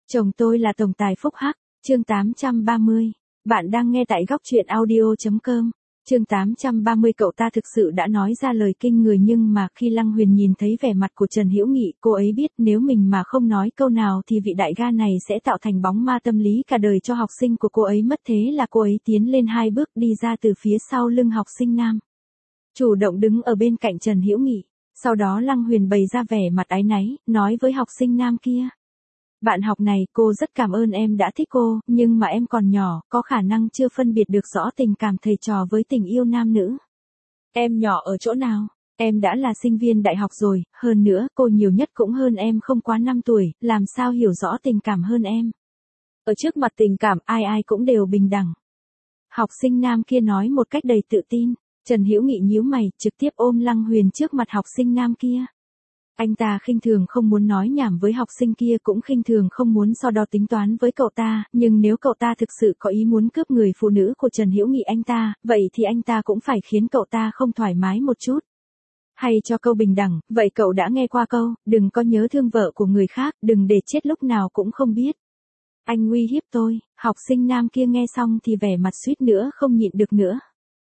Chồng tôi là tổng tài phúc hắc, chương 830. Bạn đang nghe tại góc truyện audio.com. Chương 830 cậu ta thực sự đã nói ra lời kinh người nhưng mà khi Lăng Huyền nhìn thấy vẻ mặt của Trần Hữu Nghị, cô ấy biết nếu mình mà không nói câu nào thì vị đại ca này sẽ tạo thành bóng ma tâm lý cả đời cho học sinh của cô ấy mất, thế là cô ấy tiến lên 2 bước đi ra từ phía sau lưng học sinh nam. Chủ động đứng ở bên cạnh Trần Hữu Nghị, sau đó Lăng Huyền bày ra vẻ mặt áy náy, nói với học sinh nam kia. Bạn học này, cô rất cảm ơn em đã thích cô, nhưng mà em còn nhỏ, có khả năng chưa phân biệt được rõ tình cảm thầy trò với tình yêu nam nữ. Em nhỏ ở chỗ nào? Em đã là sinh viên đại học rồi, hơn nữa, cô nhiều nhất cũng hơn em không quá 5 tuổi, làm sao hiểu rõ tình cảm hơn em. Ở trước mặt tình cảm, ai ai cũng đều bình đẳng. Học sinh nam kia nói một cách đầy tự tin. Trần Hữu Nghị nhíu mày, trực tiếp ôm Lăng Huyền trước mặt học sinh nam kia. Anh ta khinh thường không muốn nói nhảm với học sinh kia, cũng khinh thường không muốn so đo tính toán với cậu ta, nhưng nếu cậu ta thực sự có ý muốn cướp người phụ nữ của Trần Hữu Nghị anh ta, vậy thì anh ta cũng phải khiến cậu ta không thoải mái một chút. Hay cho câu bình đẳng, vậy cậu đã nghe qua câu, đừng có nhớ thương vợ của người khác, đừng để chết lúc nào cũng không biết. Anh uy hiếp tôi, học sinh nam kia nghe xong thì vẻ mặt suýt nữa không nhịn được nữa.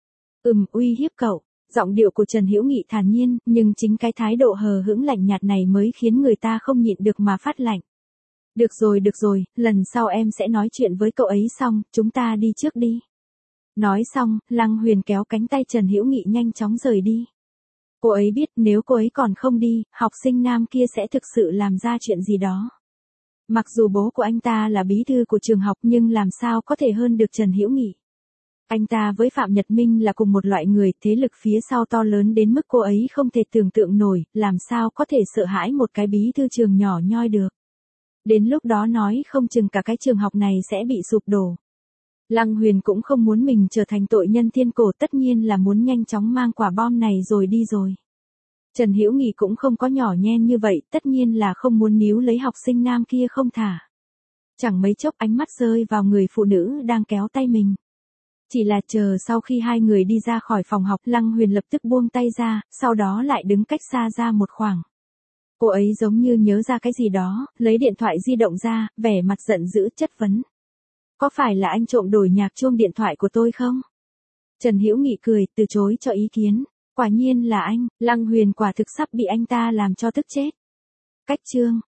Uy hiếp cậu. Giọng điệu của Trần Hữu Nghị thản nhiên, nhưng chính cái thái độ hờ hững lạnh nhạt này mới khiến người ta không nhịn được mà phát lạnh. Được rồi, lần sau em sẽ nói chuyện với cậu ấy xong, chúng ta đi trước đi. Nói xong, Lăng Huyền kéo cánh tay Trần Hữu Nghị nhanh chóng rời đi. Cô ấy biết nếu cô ấy còn không đi, học sinh nam kia sẽ thực sự làm ra chuyện gì đó. Mặc dù bố của anh ta là bí thư của trường học nhưng làm sao có thể hơn được Trần Hữu Nghị. Anh ta với Phạm Nhật Minh là cùng một loại người, thế lực phía sau to lớn đến mức cô ấy không thể tưởng tượng nổi, làm sao có thể sợ hãi một cái bí thư trường nhỏ nhoi được. Đến lúc đó nói không chừng cả cái trường học này sẽ bị sụp đổ. Lăng Huyền cũng không muốn mình trở thành tội nhân thiên cổ, tất nhiên là muốn nhanh chóng mang quả bom này rồi đi rồi. Trần Hữu Nghị cũng không có nhỏ nhen như vậy, tất nhiên là không muốn níu lấy học sinh nam kia không thả. Chẳng mấy chốc ánh mắt rơi vào người phụ nữ đang kéo tay mình. Chỉ là chờ sau khi hai người đi ra khỏi phòng học, Lăng Huyền lập tức buông tay ra, sau đó lại đứng cách xa ra một khoảng. Cô ấy giống như nhớ ra cái gì đó, lấy điện thoại di động ra, vẻ mặt giận dữ chất vấn. Có phải là anh trộm đổi nhạc chuông điện thoại của tôi không? Trần Hữu Nghị cười, từ chối cho ý kiến. Quả nhiên là anh, Lăng Huyền quả thực sắp bị anh ta làm cho tức chết. Cách chương.